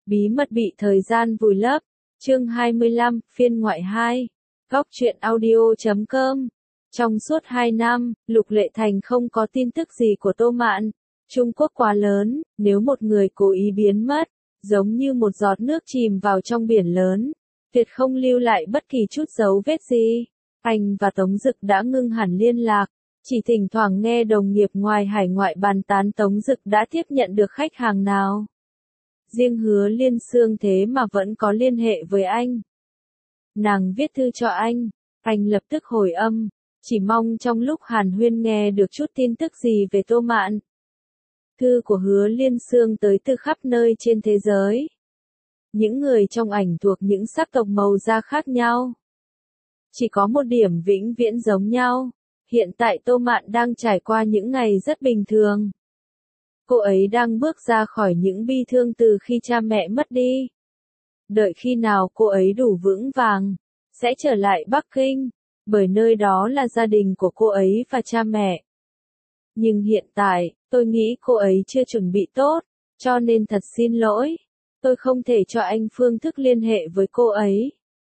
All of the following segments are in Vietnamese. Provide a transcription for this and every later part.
Bí mật bị thời gian vùi lấp. Chương 25, phiên ngoại 2. Góc truyện audio.com. Trong suốt 2 năm, Lục Lệ Thành không có tin tức gì của Tô Mạn. Trung Quốc quá lớn, nếu một người cố ý biến mất, giống như một giọt nước chìm vào trong biển lớn, tuyệt không lưu lại bất kỳ chút dấu vết gì. Anh và Tống Dực đã ngưng hẳn liên lạc, chỉ thỉnh thoảng nghe đồng nghiệp ngoài hải ngoại bàn tán Tống Dực đã tiếp nhận được khách hàng nào. Riêng Hứa Liên Sương thế mà vẫn có liên hệ với anh. Nàng viết thư cho anh lập tức hồi âm, chỉ mong trong lúc hàn huyên nghe được chút tin tức gì về Tô Mạn. Thư của Hứa Liên Sương tới từ khắp nơi trên thế giới. Những người trong ảnh thuộc những sắc tộc màu da khác nhau. Chỉ có một điểm vĩnh viễn giống nhau, hiện tại Tô Mạn đang trải qua những ngày rất bình thường. Cô ấy đang bước ra khỏi những bi thương từ khi cha mẹ mất đi. Đợi khi nào cô ấy đủ vững vàng, sẽ trở lại Bắc Kinh, bởi nơi đó là gia đình của cô ấy và cha mẹ. Nhưng hiện tại, tôi nghĩ cô ấy chưa chuẩn bị tốt, cho nên thật xin lỗi. Tôi không thể cho anh phương thức liên hệ với cô ấy.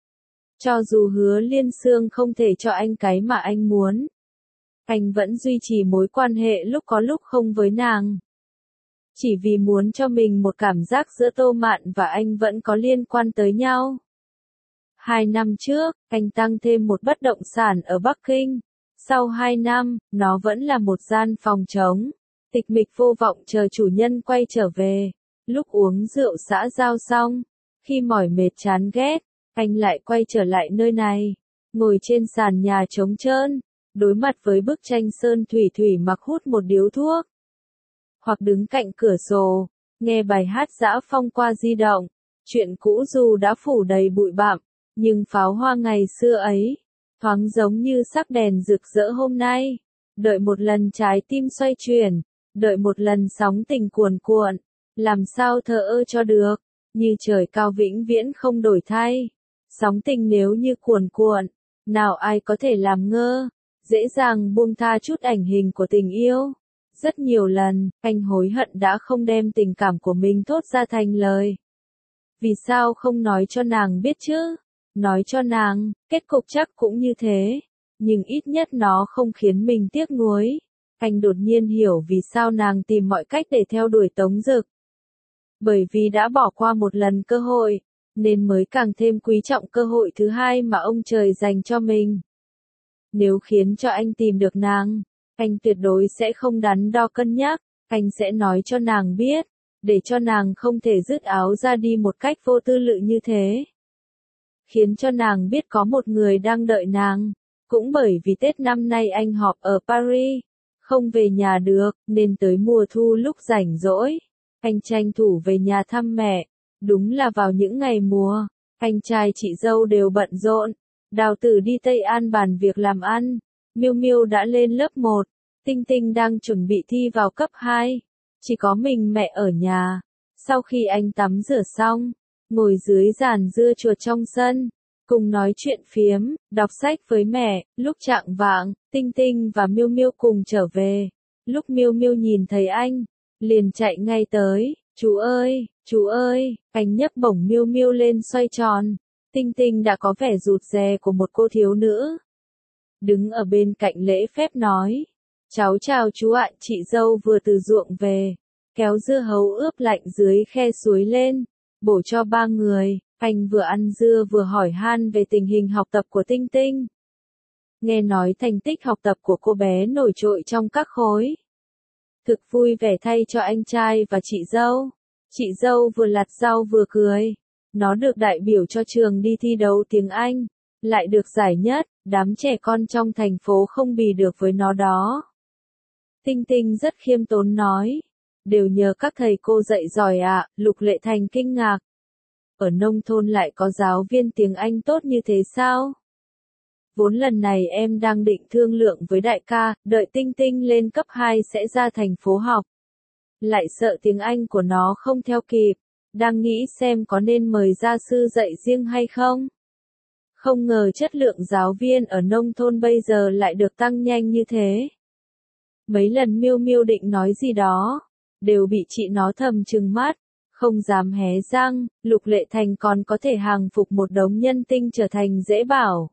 Cho dù Hứa Liên Sương không thể cho anh cái mà anh muốn, anh vẫn duy trì mối quan hệ lúc có lúc không với nàng. Chỉ vì muốn cho mình một cảm giác giữa Tô Mạn và anh vẫn có liên quan tới nhau. 2 năm trước, anh tăng thêm một bất động sản ở Bắc Kinh. Sau 2 năm, nó vẫn là một gian phòng trống, tịch mịch vô vọng chờ chủ nhân quay trở về. Lúc uống rượu xã giao xong, khi mỏi mệt chán ghét, anh lại quay trở lại nơi này, ngồi trên sàn nhà trống trơn, đối mặt với bức tranh sơn thủy thủy mặc hút một điếu thuốc. Hoặc đứng cạnh cửa sổ, nghe bài hát dã phong qua di động. Chuyện cũ dù đã phủ đầy bụi bặm, nhưng pháo hoa ngày xưa ấy, thoáng giống như sắc đèn rực rỡ hôm nay. Đợi một lần trái tim xoay chuyển, đợi một lần sóng tình cuồn cuộn, làm sao thờ ơ cho được, như trời cao vĩnh viễn không đổi thay. Sóng tình nếu như cuồn cuộn, nào ai có thể làm ngơ, dễ dàng buông tha chút ảnh hình của tình yêu. Rất nhiều lần, anh hối hận đã không đem tình cảm của mình thốt ra thành lời. Vì sao không nói cho nàng biết chứ? Nói cho nàng, kết cục chắc cũng như thế. Nhưng ít nhất nó không khiến mình tiếc nuối. Anh đột nhiên hiểu vì sao nàng tìm mọi cách để theo đuổi Tống Dực. Bởi vì đã bỏ qua một lần cơ hội, nên mới càng thêm quý trọng cơ hội thứ hai mà ông trời dành cho mình. Nếu khiến cho anh tìm được nàng, anh tuyệt đối sẽ không đắn đo cân nhắc, anh sẽ nói cho nàng biết, để cho nàng không thể dứt áo ra đi một cách vô tư lự như thế. Khiến cho nàng biết có một người đang đợi nàng, cũng bởi vì Tết năm nay anh họp ở Paris, không về nhà được, nên tới mùa thu lúc rảnh rỗi, anh tranh thủ về nhà thăm mẹ. Đúng là vào những ngày mùa, anh trai chị dâu đều bận rộn. Đào Tử đi Tây An bàn việc làm ăn, Miêu Miêu đã lên lớp 1, Tinh Tinh đang chuẩn bị thi vào cấp 2, chỉ có mình mẹ ở nhà. Sau khi anh tắm rửa xong, ngồi dưới giàn dưa chuột trong sân, cùng nói chuyện phiếm, đọc sách với mẹ. Lúc chạng vạng, Tinh Tinh và Miêu Miêu cùng trở về. Lúc Miêu Miêu nhìn thấy anh, liền chạy ngay tới. Chú ơi, anh nhấc bổng Miêu Miêu lên xoay tròn. Tinh Tinh đã có vẻ rụt rè của một cô thiếu nữ. Đứng ở bên cạnh lễ phép nói, cháu chào chú ạ, chị dâu vừa từ ruộng về, kéo dưa hấu ướp lạnh dưới khe suối lên, bổ cho 3 người. Anh vừa ăn dưa vừa hỏi han về tình hình học tập của Tinh Tinh. Nghe nói thành tích học tập của cô bé nổi trội trong các khối. Thực vui vẻ thay cho anh trai và chị dâu. Chị dâu vừa lặt rau vừa cười. Nó được đại biểu cho trường đi thi đấu tiếng Anh, lại được giải nhất, đám trẻ con trong thành phố không bì được với nó đó. Tinh Tinh rất khiêm tốn nói, đều nhờ các thầy cô dạy giỏi ạ. Lục Lệ Thành kinh ngạc. Ở nông thôn lại có giáo viên tiếng Anh tốt như thế sao? Vốn lần này em đang định thương lượng với đại ca, đợi Tinh Tinh lên cấp 2 sẽ ra thành phố học. Lại sợ tiếng Anh của nó không theo kịp, đang nghĩ xem có nên mời gia sư dạy riêng hay không. Không ngờ chất lượng giáo viên ở nông thôn bây giờ lại được tăng nhanh như thế. Mấy lần Miêu Miêu định nói gì đó, đều bị chị nó thầm trừng mắt, không dám hé răng, Lục Lệ Thành còn có thể hàng phục một đống nhân tinh trở thành dễ bảo.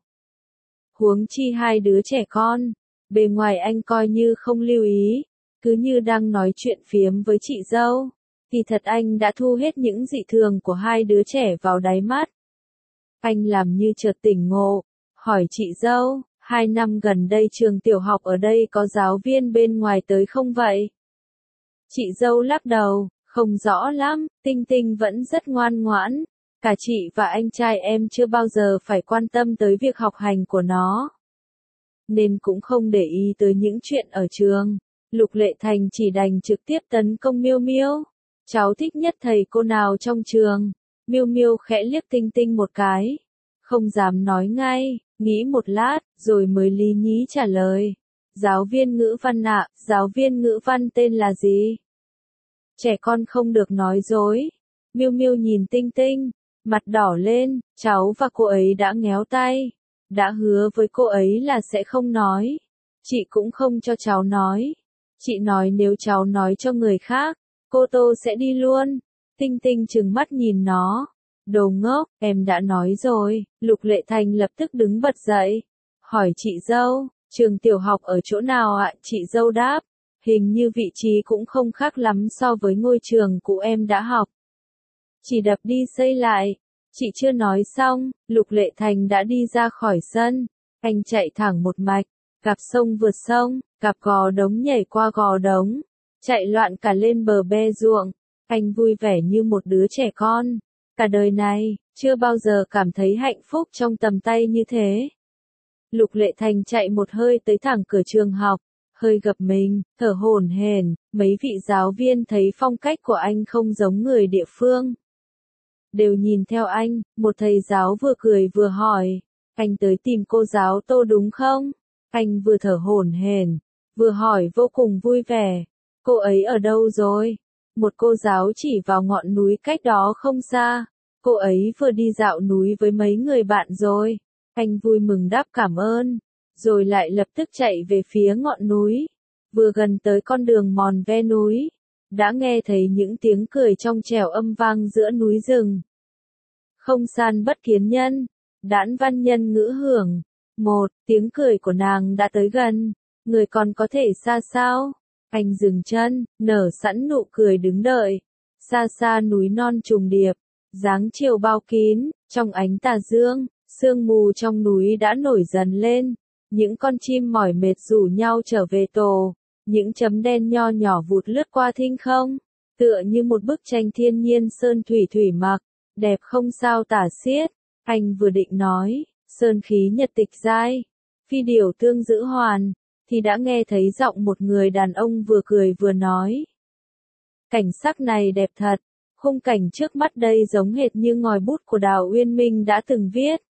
Huống chi hai đứa trẻ con, bề ngoài anh coi như không lưu ý, cứ như đang nói chuyện phiếm với chị dâu. Kỳ thật anh đã thu hết những dị thường của hai đứa trẻ vào đáy mắt. Anh làm như chợt tỉnh ngộ, hỏi chị dâu, 2 năm gần đây trường tiểu học ở đây có giáo viên bên ngoài tới không vậy? Chị dâu lắc đầu, không rõ lắm, Tinh Tinh vẫn rất ngoan ngoãn. Cả chị và anh trai em chưa bao giờ phải quan tâm tới việc học hành của nó. Nên cũng không để ý tới những chuyện ở trường. Lục Lệ Thành chỉ đành trực tiếp tấn công Miêu Miêu. Cháu thích nhất thầy cô nào trong trường? Miêu Miêu khẽ liếc Tinh Tinh một cái. Không dám nói ngay, nghĩ một lát, rồi mới lý nhí trả lời. Giáo viên ngữ văn ạ, giáo viên ngữ văn tên là gì? Trẻ con không được nói dối. Miêu Miêu nhìn Tinh Tinh, mặt đỏ lên, cháu và cô ấy đã ngéo tay. Đã hứa với cô ấy là sẽ không nói. Chị cũng không cho cháu nói. Chị nói nếu cháu nói cho người khác, cô Tô sẽ đi luôn. Tinh Tinh trừng mắt nhìn nó. Đồ ngốc, em đã nói rồi. Lục Lệ Thành lập tức đứng bật dậy. Hỏi chị dâu, trường tiểu học ở chỗ nào ạ? Chị dâu đáp. Hình như vị trí cũng không khác lắm so với ngôi trường cũ em đã học. Chỉ đập đi xây lại. Chị chưa nói xong, Lục Lệ Thành đã đi ra khỏi sân. Anh chạy thẳng một mạch, cặp sông vượt sông, cặp gò đống nhảy qua gò đống, chạy loạn cả lên bờ be ruộng. Anh vui vẻ như một đứa trẻ con. Cả đời này, chưa bao giờ cảm thấy hạnh phúc trong tầm tay như thế. Lục Lệ Thành chạy một hơi tới thẳng cửa trường học, hơi gập mình, thở hổn hển. Mấy vị giáo viên thấy phong cách của anh không giống người địa phương. Đều nhìn theo anh, một thầy giáo vừa cười vừa hỏi, anh tới tìm cô giáo Tô đúng không? Anh vừa thở hổn hển, vừa hỏi vô cùng vui vẻ, cô ấy ở đâu rồi? Một cô giáo chỉ vào ngọn núi cách đó không xa, cô ấy vừa đi dạo núi với mấy người bạn rồi. Anh vui mừng đáp cảm ơn, rồi lại lập tức chạy về phía ngọn núi. Vừa gần tới con đường mòn ve núi, đã nghe thấy những tiếng cười trong trẻo âm vang giữa núi rừng. Không san bất kiến nhân, đãn văn nhân ngữ hưởng. Một, tiếng cười của nàng đã tới gần, người còn có thể xa sao? Anh dừng chân, nở sẵn nụ cười đứng đợi. Xa xa núi non trùng điệp, dáng chiều bao kín, trong ánh tà dương, sương mù trong núi đã nổi dần lên. Những con chim mỏi mệt rủ nhau trở về tổ, những chấm đen nho nhỏ vụt lướt qua thinh không, tựa như một bức tranh thiên nhiên sơn thủy thủy mặc, đẹp không sao tả xiết. Anh vừa định nói, sơn khí nhật tịch giai, phi điểu tương giữ hoàn, thì đã nghe thấy giọng một người đàn ông vừa cười vừa nói. Cảnh sắc này đẹp thật, khung cảnh trước mắt đây giống hệt như ngòi bút của Đào Uyên Minh đã từng viết.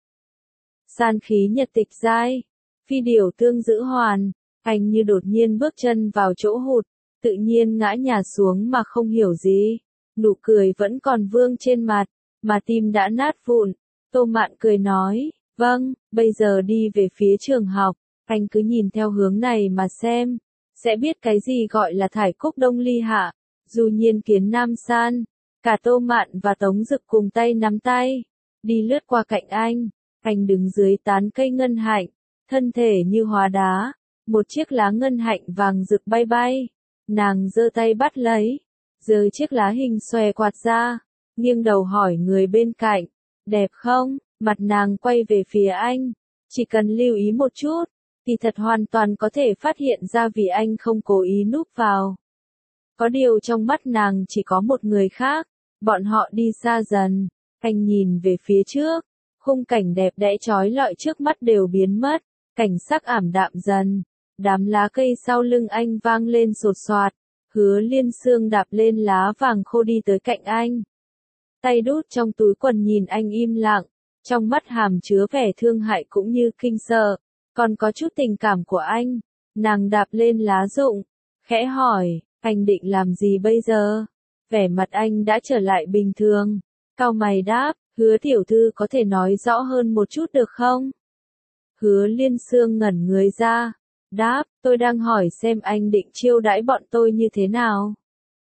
San khí nhật tịch giai, phi điểu tương giữ hoàn, anh như đột nhiên bước chân vào chỗ hụt, tự nhiên ngã nhào xuống mà không hiểu gì. Nụ cười vẫn còn vương trên mặt, mà tim đã nát vụn. Tô Mạn cười nói, vâng, bây giờ đi về phía trường học, anh cứ nhìn theo hướng này mà xem, sẽ biết cái gì gọi là thải cúc đông ly hạ, dù nhiên kiến nam san. Cả Tô Mạn và Tống Dực cùng tay nắm tay, đi lướt qua cạnh anh đứng dưới tán cây ngân hạnh, thân thể như hóa đá, một chiếc lá ngân hạnh vàng rực bay bay, nàng giơ tay bắt lấy, giơ chiếc lá hình xòe quạt ra, nghiêng đầu hỏi người bên cạnh, đẹp không? Mặt nàng quay về phía anh, chỉ cần lưu ý một chút, thì thật hoàn toàn có thể phát hiện ra vì anh không cố ý núp vào. Có điều trong mắt nàng chỉ có một người khác, bọn họ đi xa dần, anh nhìn về phía trước, khung cảnh đẹp đẽ chói lọi trước mắt đều biến mất, cảnh sắc ảm đạm dần, đám lá cây sau lưng anh vang lên sột soạt, Hứa Liên Xương đạp lên lá vàng khô đi tới cạnh anh. Tay đút trong túi quần nhìn anh im lặng, trong mắt hàm chứa vẻ thương hại cũng như kinh sợ, còn có chút tình cảm của anh. Nàng đạp lên lá rụng, khẽ hỏi, anh định làm gì bây giờ? Vẻ mặt anh đã trở lại bình thường, cau mày đáp, Hứa tiểu thư có thể nói rõ hơn một chút được không? Hứa Liên Xương ngẩn người ra, đáp, tôi đang hỏi xem anh định chiêu đãi bọn tôi như thế nào.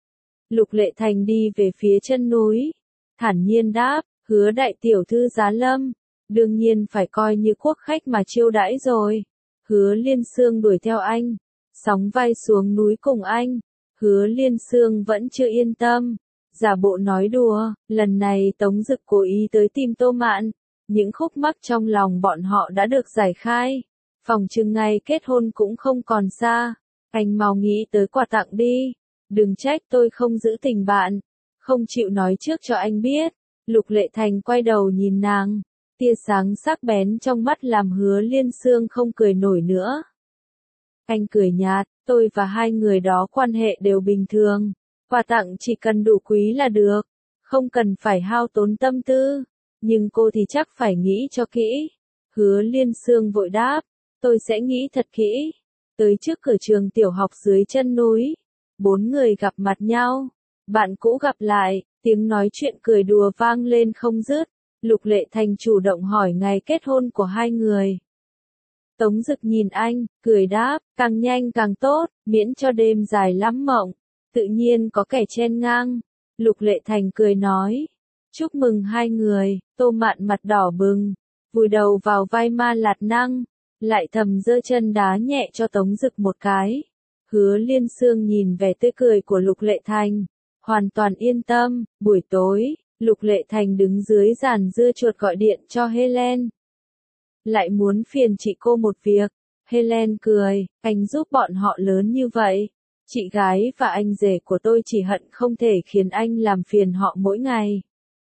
Lục Lệ Thành đi về phía chân núi, thản nhiên đáp, Hứa đại tiểu thư giá lâm, đương nhiên phải coi như quốc khách mà chiêu đãi rồi. Hứa Liên Xương đuổi theo anh, sóng vai xuống núi cùng anh. Hứa Liên Xương vẫn chưa yên tâm, giả bộ nói đùa, lần này Tống Dực cố ý tới tìm Tô Mạn, những khúc mắc trong lòng bọn họ đã được giải khai, phòng chừng ngày kết hôn cũng không còn xa, anh mau nghĩ tới quà tặng đi, đừng trách tôi không giữ tình bạn, không chịu nói trước cho anh biết. Lục Lệ Thành quay đầu nhìn nàng, tia sáng sắc bén trong mắt làm Hứa Liên Xương không cười nổi nữa. Anh cười nhạt, tôi và hai người đó quan hệ đều bình thường, quà tặng chỉ cần đủ quý là được, không cần phải hao tốn tâm tư, nhưng cô thì chắc phải nghĩ cho kỹ. Hứa Liên Xương vội đáp, tôi sẽ nghĩ thật kỹ. Tới trước cửa trường tiểu học dưới chân núi, bốn người gặp mặt nhau, bạn cũ gặp lại, tiếng nói chuyện cười đùa vang lên không dứt. Lục Lệ Thành chủ động hỏi ngày kết hôn của hai người. Tống Dực nhìn anh, cười đáp, càng nhanh càng tốt, miễn cho đêm dài lắm mộng, tự nhiên có kẻ chen ngang. Lục Lệ Thành cười nói, chúc mừng hai người. Tô Mạn mặt đỏ bừng, vùi đầu vào vai Ma Lạt Năng, lại thầm giơ chân đá nhẹ cho Tống Dực một cái. Hứa Liên Xương nhìn vẻ tươi cười của Lục Lệ Thành, hoàn toàn yên tâm. Buổi tối, Lục Lệ Thành đứng dưới giàn dưa chuột gọi điện cho Helen. Lại muốn phiền chị cô một việc. Helen cười, anh giúp bọn họ lớn như vậy. Chị gái và anh rể của tôi chỉ hận không thể khiến anh làm phiền họ mỗi ngày.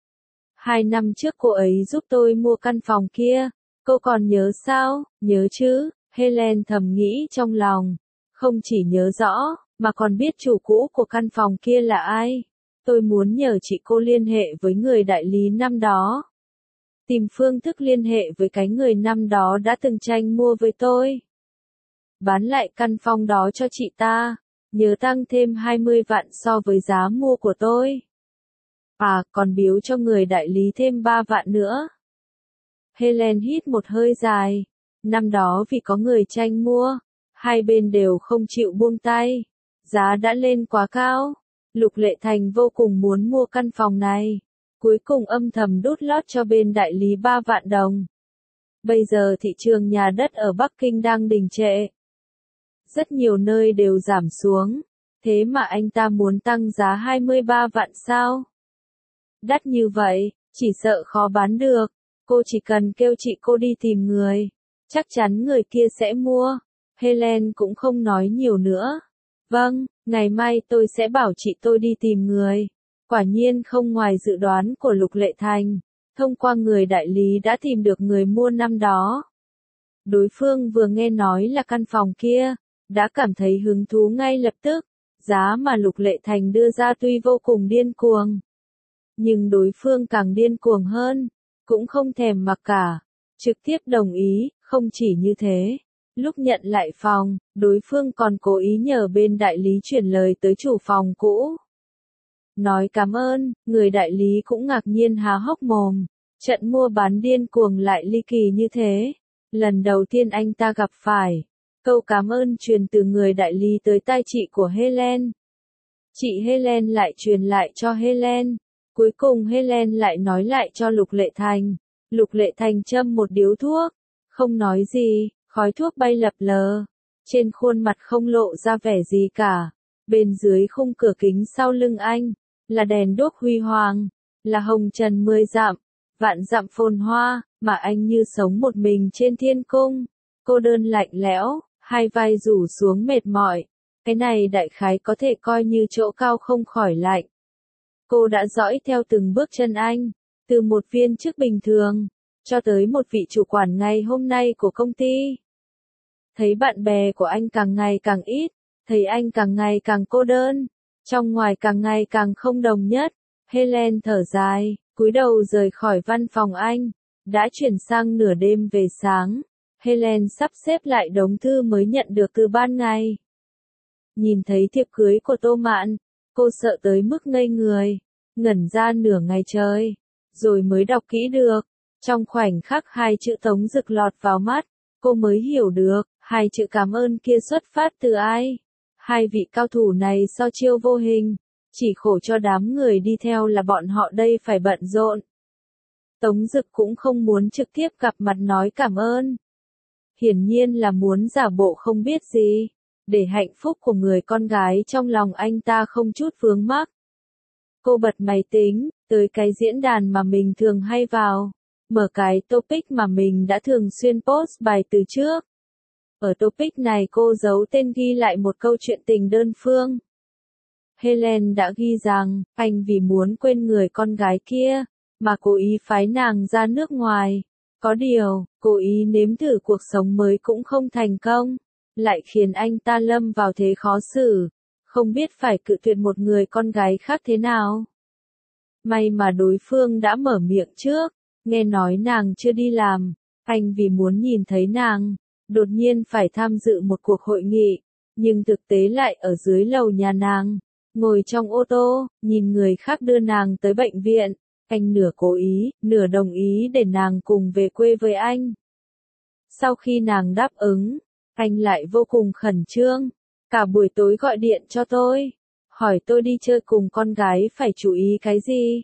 2 năm trước cô ấy giúp tôi mua căn phòng kia. Cô còn nhớ sao? Nhớ chứ, Helen thầm nghĩ trong lòng. Không chỉ nhớ rõ, mà còn biết chủ cũ của căn phòng kia là ai. Tôi muốn nhờ chị cô liên hệ với người đại lý năm đó. Tìm phương thức liên hệ với cái người năm đó đã từng tranh mua với tôi. Bán lại căn phòng đó cho chị ta, nhớ tăng thêm 20 vạn so với giá mua của tôi. À, còn biếu cho người đại lý thêm 3 vạn nữa. Helen hít một hơi dài. Năm đó vì có người tranh mua, hai bên đều không chịu buông tay. Giá đã lên quá cao. Lục Lệ Thành vô cùng muốn mua căn phòng này. Cuối cùng âm thầm đút lót cho bên đại lý 3 vạn đồng. Bây giờ thị trường nhà đất ở Bắc Kinh đang đình trệ. Rất nhiều nơi đều giảm xuống. Thế mà anh ta muốn tăng giá 23 vạn sao? Đắt như vậy, chỉ sợ khó bán được. Cô chỉ cần kêu chị cô đi tìm người. Chắc chắn người kia sẽ mua. Helen cũng không nói nhiều nữa. Vâng, ngày mai tôi sẽ bảo chị tôi đi tìm người. Quả nhiên không ngoài dự đoán của Lục Lệ Thành. Thông qua người đại lý đã tìm được người mua năm đó. Đối phương vừa nghe nói là căn phòng kia, đã cảm thấy hứng thú ngay lập tức. Giá mà Lục Lệ Thành đưa ra tuy vô cùng điên cuồng, nhưng đối phương càng điên cuồng hơn, cũng không thèm mặc cả, trực tiếp đồng ý. Không chỉ như thế, lúc nhận lại phòng, đối phương còn cố ý nhờ bên đại lý chuyển lời tới chủ phòng cũ. Nói cảm ơn, người đại lý cũng ngạc nhiên há hốc mồm, trận mua bán điên cuồng lại ly kỳ như thế. Lần đầu tiên anh ta gặp phải. Câu cảm ơn truyền từ người đại lý tới tai chị của Helen. Chị Helen lại truyền lại cho Helen. Cuối cùng Helen lại nói lại cho Lục Lệ Thành. Lục Lệ Thành châm một điếu thuốc. Không nói gì, khói thuốc bay lập lờ. Trên khuôn mặt không lộ ra vẻ gì cả. Bên dưới khung cửa kính sau lưng anh, là đèn đuốc huy hoàng, là hồng trần 10 dặm, vạn dặm phồn hoa, mà anh như sống một mình trên thiên cung. Cô đơn lạnh lẽo, hai vai rủ xuống mệt mỏi. Cái này đại khái có thể coi như chỗ cao không khỏi lạnh. Cô đã dõi theo từng bước chân anh, từ một viên chức bình thường, cho tới một vị chủ quản ngày hôm nay của công ty. Thấy bạn bè của anh càng ngày càng ít, thấy anh càng ngày càng cô đơn, trong ngoài càng ngày càng không đồng nhất. Helen thở dài, cúi đầu rời khỏi văn phòng anh. Đã chuyển sang nửa đêm về sáng. Helen sắp xếp lại đống thư mới nhận được từ ban ngày. Nhìn thấy thiệp cưới của Tô Mạn, cô sợ tới mức ngây người, ngẩn ra nửa ngày trời, rồi mới đọc kỹ được. Trong khoảnh khắc hai chữ Tống Dực lọt vào mắt, cô mới hiểu được, hai chữ cảm ơn kia xuất phát từ ai. Hai vị cao thủ này so chiêu vô hình, Chỉ khổ cho đám người đi theo là bọn họ đây phải bận rộn. Tống Dực cũng không muốn trực tiếp gặp mặt nói cảm ơn. Hiển nhiên là muốn giả bộ không biết gì, để hạnh phúc của người con gái trong lòng anh ta không chút vướng mắc. Cô bật máy tính, tới cái diễn đàn mà mình thường hay vào, mở cái topic mà mình đã thường xuyên post bài từ trước. Ở topic này cô giấu tên ghi lại một câu chuyện tình đơn phương. Helen đã ghi rằng, anh vì muốn quên người con gái kia, mà cố ý phái nàng ra nước ngoài. Có điều, cố ý nếm thử cuộc sống mới cũng không thành công, lại khiến anh ta lâm vào thế khó xử, không biết phải cự tuyệt một người con gái khác thế nào. May mà đối phương đã mở miệng trước, nghe nói nàng chưa đi làm, anh vì muốn nhìn thấy nàng, đột nhiên phải tham dự một cuộc hội nghị, nhưng thực tế lại ở dưới lầu nhà nàng, ngồi trong ô tô, nhìn người khác đưa nàng tới bệnh viện. Anh nửa cố ý, nửa đồng ý để nàng cùng về quê với anh. Sau khi nàng đáp ứng, anh lại vô cùng khẩn trương, cả buổi tối gọi điện cho tôi, hỏi tôi đi chơi cùng con gái phải chú ý cái gì.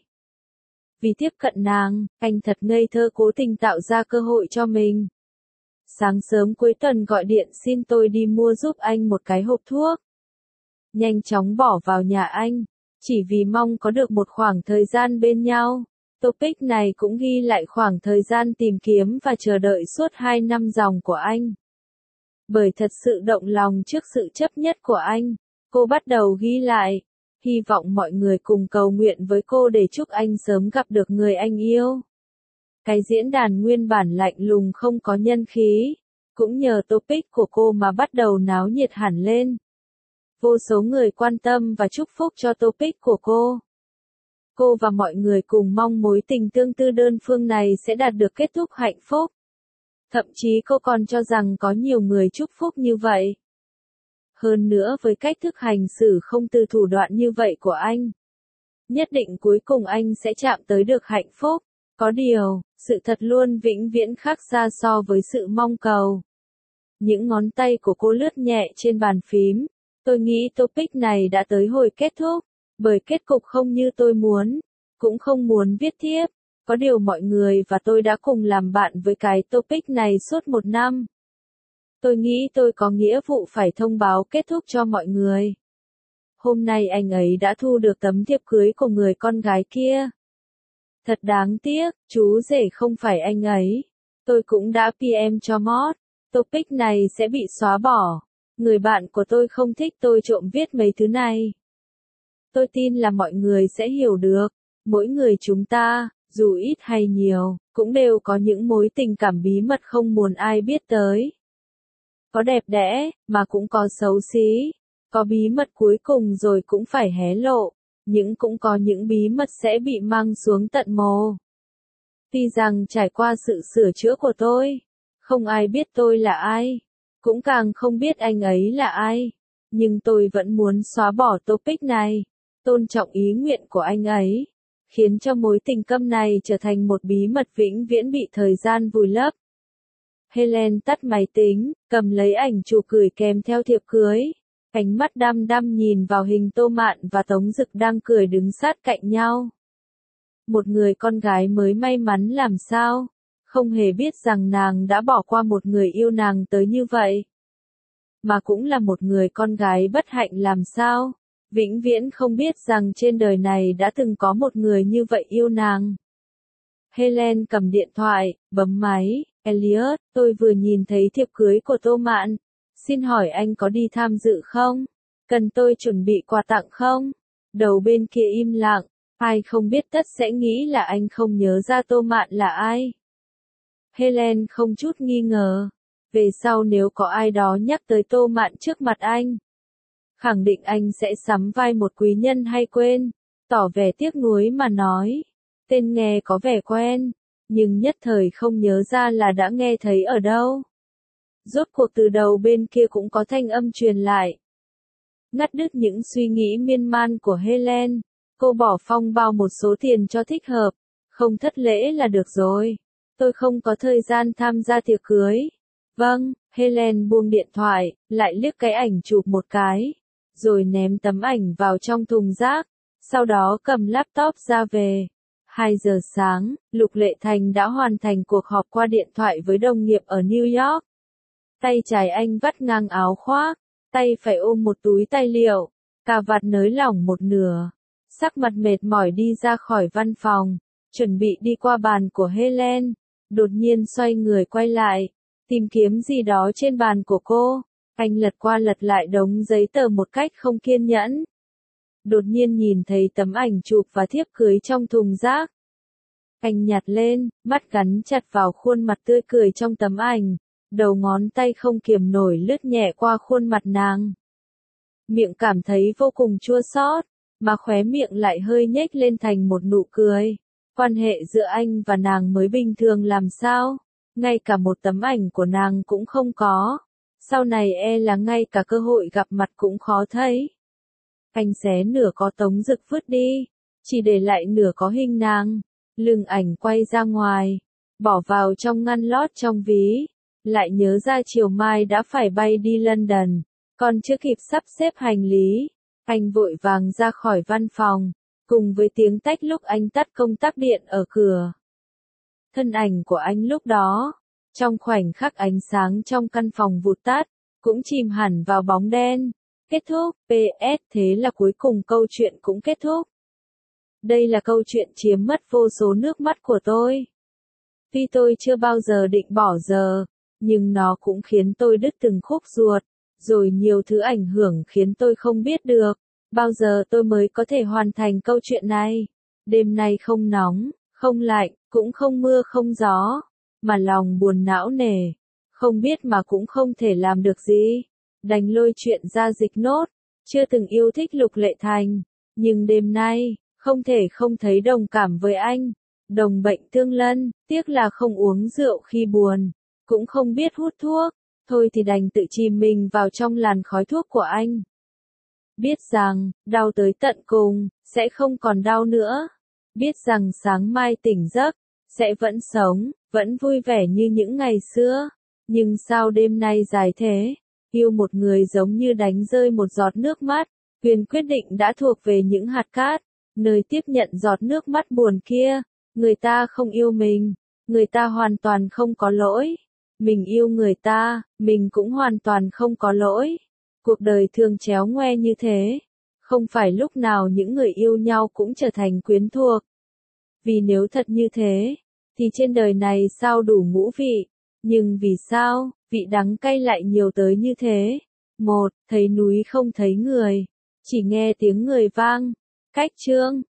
Vì tiếp cận nàng, anh thật ngây thơ cố tình tạo ra cơ hội cho mình. Sáng sớm cuối tuần gọi điện xin tôi đi mua giúp anh một cái hộp thuốc. Nhanh chóng bỏ vào nhà anh, chỉ vì mong có được một khoảng thời gian bên nhau. Topic này cũng ghi lại khoảng thời gian tìm kiếm và chờ đợi suốt 2 năm dòng của anh. Bởi thật sự động lòng trước sự chấp nhất của anh, cô bắt đầu ghi lại, hy vọng mọi người cùng cầu nguyện với cô để chúc anh sớm gặp được người anh yêu. Cái diễn đàn nguyên bản lạnh lùng không có nhân khí, cũng nhờ topic của cô mà bắt đầu náo nhiệt hẳn lên. Vô số người quan tâm và chúc phúc cho topic của cô. Cô và mọi người cùng mong mối tình tương tư đơn phương này sẽ đạt được kết thúc hạnh phúc. Thậm chí cô còn cho rằng có nhiều người chúc phúc như vậy. Hơn nữa với cách thức hành xử không từ thủ đoạn như vậy của anh, nhất định cuối cùng anh sẽ chạm tới được hạnh phúc. Có điều, sự thật luôn vĩnh viễn khác xa so với sự mong cầu. Những ngón tay của cô lướt nhẹ trên bàn phím. Tôi nghĩ topic này đã tới hồi kết thúc, bởi kết cục không như tôi muốn, cũng không muốn viết tiếp. Có điều mọi người và tôi đã cùng làm bạn với cái topic này suốt 1 năm. Tôi nghĩ tôi có nghĩa vụ phải thông báo kết thúc cho mọi người. Hôm nay anh ấy đã thu được tấm thiệp cưới của người con gái kia. Thật đáng tiếc, chú rể không phải anh ấy. Tôi cũng đã PM cho Mod. Topic này sẽ bị xóa bỏ. Người bạn của tôi không thích tôi trộm viết mấy thứ này. Tôi tin là mọi người sẽ hiểu được. Mỗi người chúng ta, dù ít hay nhiều, cũng đều có những mối tình cảm bí mật không muốn ai biết tới. Có đẹp đẽ, mà cũng có xấu xí. Có bí mật cuối cùng rồi cũng phải hé lộ. Nhưng cũng có những bí mật sẽ bị mang xuống tận mồ. Tuy rằng trải qua sự sửa chữa của tôi, không ai biết tôi là ai. Cũng càng không biết anh ấy là ai. Nhưng tôi vẫn muốn xóa bỏ topic này. Tôn trọng ý nguyện của anh ấy. Khiến cho mối tình câm này trở thành một bí mật vĩnh viễn bị thời gian vùi lấp. Helen tắt máy tính, cầm lấy ảnh chụp gửi kèm theo thiệp cưới. Ánh mắt đăm đăm nhìn vào hình Tô Mạn và Tống Dực đang cười đứng sát cạnh nhau. Một người con gái mới may mắn làm sao? Không hề biết rằng nàng đã bỏ qua một người yêu nàng tới như vậy. Mà cũng là một người con gái bất hạnh làm sao? Vĩnh viễn không biết rằng trên đời này đã từng có một người như vậy yêu nàng. Helen cầm điện thoại, bấm máy. Elliot, tôi vừa nhìn thấy thiệp cưới của Tô Mạn. Xin hỏi anh có đi tham dự không? Cần tôi chuẩn bị quà tặng không? Đầu bên kia im lặng. Ai không biết tất sẽ nghĩ là anh không nhớ ra Tô Mạn là ai. Helen không chút nghi ngờ. Về sau nếu có ai đó nhắc tới Tô Mạn trước mặt anh, khẳng định anh sẽ sắm vai một quý nhân hay quên. Tỏ vẻ tiếc nuối mà nói. Tên nghe có vẻ quen, nhưng nhất thời không nhớ ra là đã nghe thấy ở đâu. Rốt cuộc từ đầu bên kia cũng có thanh âm truyền lại. Ngắt đứt những suy nghĩ miên man của Helen, cô bỏ phong bao một số tiền cho thích hợp. Không thất lễ là được rồi. Tôi không có thời gian tham gia tiệc cưới. Vâng, Helen buông điện thoại, lại liếc cái ảnh chụp một cái, rồi ném tấm ảnh vào trong thùng rác. sau đó cầm laptop ra về. 2 giờ sáng, Lục Lệ Thành đã hoàn thành cuộc họp qua điện thoại với đồng nghiệp ở New York. Tay trái anh vắt ngang áo khoác, tay phải ôm một túi tài liệu, cà vạt nới lỏng một nửa. Sắc mặt mệt mỏi đi ra khỏi văn phòng, chuẩn bị đi qua bàn của Helen. Đột nhiên xoay người quay lại, tìm kiếm gì đó trên bàn của cô. Anh lật qua lật lại đống giấy tờ một cách không kiên nhẫn. Đột nhiên nhìn thấy tấm ảnh chụp và thiếp cưới trong thùng rác. Anh nhặt lên, mắt gắn chặt vào khuôn mặt tươi cười trong tấm ảnh. Đầu ngón tay không kiềm nổi lướt nhẹ qua khuôn mặt nàng. Miệng cảm thấy vô cùng chua xót, mà khóe miệng lại hơi nhếch lên thành một nụ cười. Quan hệ giữa anh và nàng mới bình thường làm sao? Ngay cả một tấm ảnh của nàng cũng không có. Sau này là ngay cả cơ hội gặp mặt cũng khó thấy. Anh xé nửa có Tống Dực vứt đi, chỉ để lại nửa có hình nàng. Lưng ảnh quay ra ngoài, bỏ vào trong ngăn lót trong ví. Lại nhớ ra chiều mai đã phải bay đi London, còn chưa kịp sắp xếp hành lý. Anh vội vàng ra khỏi văn phòng, cùng với tiếng tách lúc anh tắt công tắc điện ở cửa. Thân ảnh của anh lúc đó, trong khoảnh khắc ánh sáng trong căn phòng vụt tắt, cũng chìm hẳn vào bóng đen. Kết thúc, PS, thế là cuối cùng câu chuyện cũng kết thúc. Đây là câu chuyện chiếm mất vô số nước mắt của tôi. Tuy tôi chưa bao giờ định bỏ giờ, nhưng nó cũng khiến tôi đứt từng khúc ruột, rồi nhiều thứ ảnh hưởng khiến tôi không biết được. Bao giờ tôi mới có thể hoàn thành câu chuyện này? Đêm nay không nóng, không lạnh, cũng không mưa không gió, mà lòng buồn não nề. Không biết mà cũng không thể làm được gì. Đành lôi chuyện ra dịch nốt. Chưa từng yêu thích Lục Lệ Thành, nhưng đêm nay, không thể không thấy đồng cảm với anh. Đồng bệnh tương lân, tiếc là không uống rượu khi buồn, cũng không biết hút thuốc, thôi thì đành tự chìm mình vào trong làn khói thuốc của anh. Biết rằng, đau tới tận cùng, sẽ không còn đau nữa. Biết rằng sáng mai tỉnh giấc, sẽ vẫn sống, vẫn vui vẻ như những ngày xưa. Nhưng sao đêm nay dài thế? Yêu một người giống như đánh rơi một giọt nước mắt. Quyền quyết định đã thuộc về những hạt cát, nơi tiếp nhận giọt nước mắt buồn kia. Người ta không yêu mình, người ta hoàn toàn không có lỗi. Mình yêu người ta, mình cũng hoàn toàn không có lỗi. Cuộc đời thường chéo ngoe như thế. Không phải lúc nào những người yêu nhau cũng trở thành quyến thuộc. Vì nếu thật như thế, thì trên đời này sao đủ ngũ vị. Nhưng vì sao, vị đắng cay lại nhiều tới như thế? Một, thấy núi không thấy người, chỉ nghe tiếng người vang. Cách chương